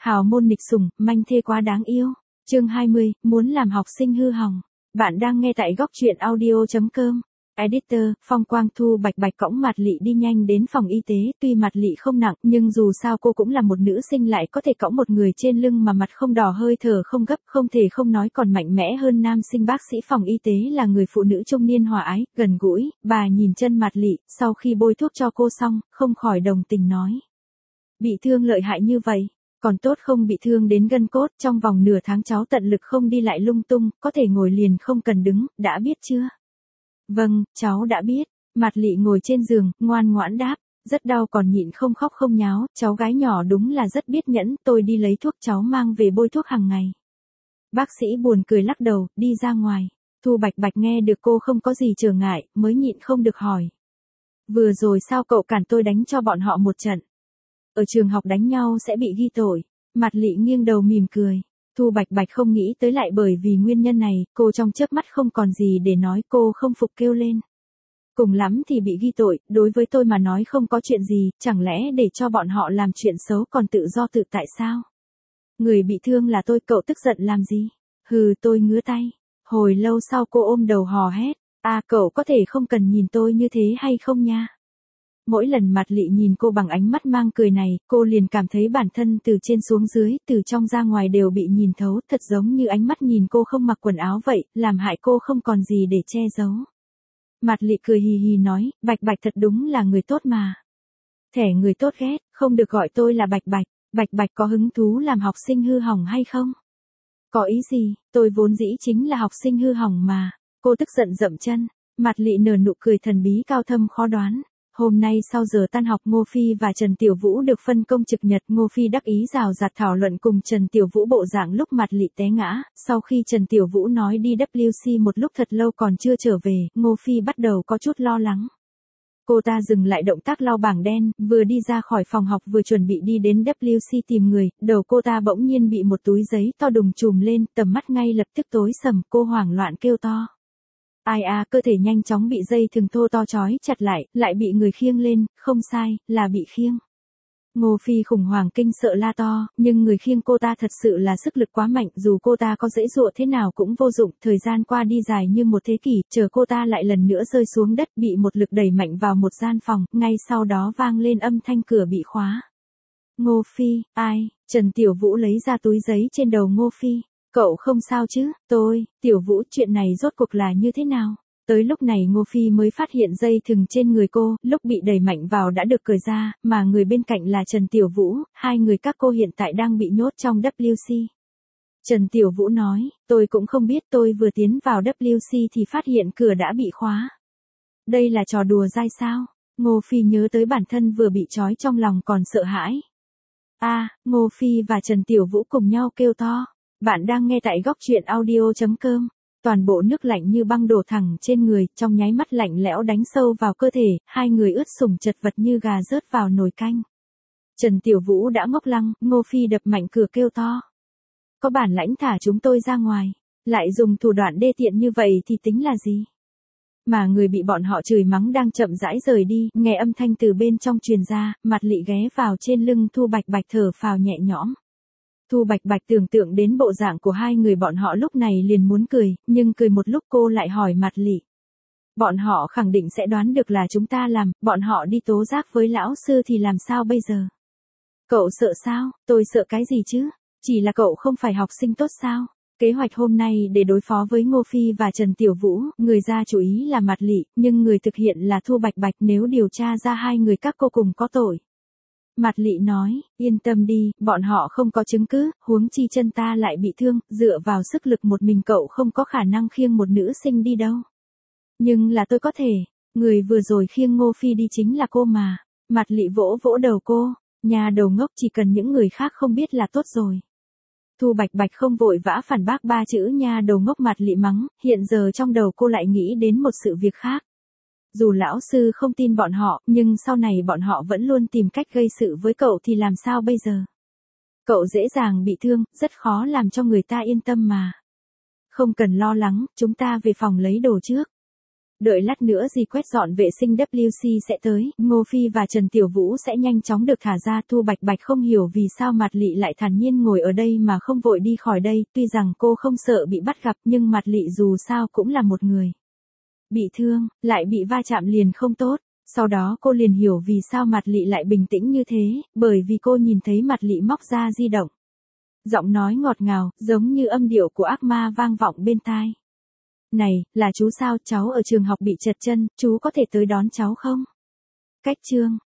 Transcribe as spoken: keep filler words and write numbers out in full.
Hào môn nghịch sủng, manh thê quá đáng yêu. Chương hai mươi, muốn làm học sinh hư hỏng. Bạn đang nghe tại góc truyện audio chấm com. Editor, Phong Quang Thu Bạch Bạch cõng Mạt Lị đi nhanh đến phòng y tế, tuy Mạt Lị không nặng, nhưng dù sao cô cũng là một nữ sinh lại có thể cõng một người trên lưng mà mặt không đỏ hơi thở không gấp, không thể không nói còn mạnh mẽ hơn nam sinh. Bác sĩ phòng y tế là người phụ nữ trung niên hòa ái, gần gũi, bà nhìn chân Mạt Lị, sau khi bôi thuốc cho cô xong, không khỏi đồng tình nói. Bị thương lợi hại như vậy. Còn tốt không bị thương đến gân cốt, trong vòng nửa tháng cháu tận lực không đi lại lung tung, có thể ngồi liền không cần đứng, đã biết chưa? Vâng, cháu đã biết. Mạt Lị ngồi trên giường, ngoan ngoãn đáp, rất đau còn nhịn không khóc không nháo, cháu gái nhỏ đúng là rất biết nhẫn, tôi đi lấy thuốc cháu mang về bôi thuốc hàng ngày. Bác sĩ buồn cười lắc đầu, đi ra ngoài. Thu Bạch Bạch nghe được cô không có gì trở ngại, mới nhịn không được hỏi. Vừa rồi sao cậu cản tôi đánh cho bọn họ một trận? Ở trường học đánh nhau sẽ bị ghi tội. Mạt Lị nghiêng đầu mỉm cười. Thu Bạch Bạch không nghĩ tới lại bởi vì nguyên nhân này, cô trong chớp mắt không còn gì để nói, cô không phục kêu lên. Cùng lắm thì bị ghi tội, đối với tôi mà nói không có chuyện gì, chẳng lẽ để cho bọn họ làm chuyện xấu còn tự do tự tại sao? Người bị thương là tôi, cậu tức giận làm gì? Hừ, tôi ngứa tay. Hồi lâu sau cô ôm đầu hò hét, à cậu có thể không cần nhìn tôi như thế hay không nha? Mỗi lần Mạt Lị nhìn cô bằng ánh mắt mang cười này, cô liền cảm thấy bản thân từ trên xuống dưới, từ trong ra ngoài đều bị nhìn thấu, thật giống như ánh mắt nhìn cô không mặc quần áo vậy, làm hại cô không còn gì để che giấu. Mạt Lị cười hì hì nói, Bạch Bạch thật đúng là người tốt mà. Thẻ người tốt ghét, không được gọi tôi là Bạch Bạch. Bạch Bạch có hứng thú làm học sinh hư hỏng hay không? Có ý gì, tôi vốn dĩ chính là học sinh hư hỏng mà. Cô tức giận dậm chân. Mạt Lị nở nụ cười thần bí cao thâm khó đoán. Hôm nay sau giờ tan học Ngô Phi và Trần Tiểu Vũ được phân công trực nhật. Ngô Phi đắc ý rào rạt thảo luận cùng Trần Tiểu Vũ bộ dạng lúc Mạt Lị té ngã. Sau khi Trần Tiểu Vũ nói đi W C một lúc thật lâu còn chưa trở về, Ngô Phi bắt đầu có chút lo lắng. Cô ta dừng lại động tác lau bảng đen, vừa đi ra khỏi phòng học vừa chuẩn bị đi đến W C tìm người, đầu cô ta bỗng nhiên bị một túi giấy to đùng trùm lên, tầm mắt ngay lập tức tối sầm, cô hoảng loạn kêu to. Ai à, cơ thể nhanh chóng bị dây thừng thô to trói chặt lại, lại bị người khiêng lên, không sai, là bị khiêng. Ngô Phi khủng hoảng kinh sợ la to, nhưng người khiêng cô ta thật sự là sức lực quá mạnh, dù cô ta có giãy giụa thế nào cũng vô dụng, thời gian qua đi dài như một thế kỷ, chờ cô ta lại lần nữa rơi xuống đất bị một lực đẩy mạnh vào một gian phòng, ngay sau đó vang lên âm thanh cửa bị khóa. Ngô Phi, ai, Trần Tiểu Vũ lấy ra túi giấy trên đầu Ngô Phi. Cậu không sao chứ, tôi, Tiểu Vũ, chuyện này rốt cuộc là như thế nào? Tới lúc này Ngô Phi mới phát hiện dây thừng trên người cô, lúc bị đẩy mạnh vào đã được cởi ra, mà người bên cạnh là Trần Tiểu Vũ, hai người các cô hiện tại đang bị nhốt trong W C. Trần Tiểu Vũ nói, tôi cũng không biết, tôi vừa tiến vào W C thì phát hiện cửa đã bị khóa. Đây là trò đùa dai sao? Ngô Phi nhớ tới bản thân vừa bị trói trong lòng còn sợ hãi. A, à, Ngô Phi và Trần Tiểu Vũ cùng nhau kêu to. Bạn đang nghe tại góc truyện audio chấm com. Toàn bộ nước lạnh như băng đổ thẳng trên người, trong nháy mắt lạnh lẽo đánh sâu vào cơ thể, hai người ướt sũng chật vật như gà rớt vào nồi canh. Trần Tiểu Vũ đã ngốc lăng, Ngô Phi đập mạnh cửa kêu to. Có bản lãnh thả chúng tôi ra ngoài, lại dùng thủ đoạn đê tiện như vậy thì tính là gì? Mà người bị bọn họ chửi mắng đang chậm rãi rời đi, nghe âm thanh từ bên trong truyền ra, Mạt Lị ghé vào trên lưng Thu Bạch Bạch thở phào nhẹ nhõm. Thu Bạch Bạch tưởng tượng đến bộ dạng của hai người bọn họ lúc này liền muốn cười, nhưng cười một lúc cô lại hỏi Mạt Lị. Bọn họ khẳng định sẽ đoán được là chúng ta làm, bọn họ đi tố giác với lão sư thì làm sao bây giờ? Cậu sợ sao? Tôi sợ cái gì chứ? Chỉ là cậu không phải học sinh tốt sao? Kế hoạch hôm nay để đối phó với Ngô Phi và Trần Tiểu Vũ, người ra chủ ý là Mạt Lị, nhưng người thực hiện là Thu Bạch Bạch, nếu điều tra ra hai người các cô cùng có tội. Mạt Lị nói, yên tâm đi, bọn họ không có chứng cứ, huống chi chân ta lại bị thương, dựa vào sức lực một mình cậu không có khả năng khiêng một nữ sinh đi đâu. Nhưng là tôi có thể, người vừa rồi khiêng Ngô Phi đi chính là cô mà. Mạt Lị vỗ vỗ đầu cô, nhà đầu ngốc, chỉ cần những người khác không biết là tốt rồi. Thu Bạch Bạch không vội vã phản bác ba chữ nha đầu ngốc Mạt Lị mắng, hiện giờ trong đầu cô lại nghĩ đến một sự việc khác. Dù lão sư không tin bọn họ, nhưng sau này bọn họ vẫn luôn tìm cách gây sự với cậu thì làm sao bây giờ? Cậu dễ dàng bị thương, rất khó làm cho người ta yên tâm mà. Không cần lo lắng, chúng ta về phòng lấy đồ trước. Đợi lát nữa dì quét dọn vệ sinh vê kép xê sẽ tới, Ngô Phi và Trần Tiểu Vũ sẽ nhanh chóng được thả ra. Thu Bạch Bạch không hiểu vì sao Mạt Lị lại thản nhiên ngồi ở đây mà không vội đi khỏi đây, tuy rằng cô không sợ bị bắt gặp nhưng Mạt Lị dù sao cũng là một người bị thương, lại bị va chạm liền không tốt. Sau đó cô liền hiểu vì sao Mạt Lị lại bình tĩnh như thế, bởi vì cô nhìn thấy Mạt Lị móc ra di động. Giọng nói ngọt ngào, giống như âm điệu của ác ma vang vọng bên tai. Này, là chú sao, cháu ở trường học bị trật chân, chú có thể tới đón cháu không? Cách chương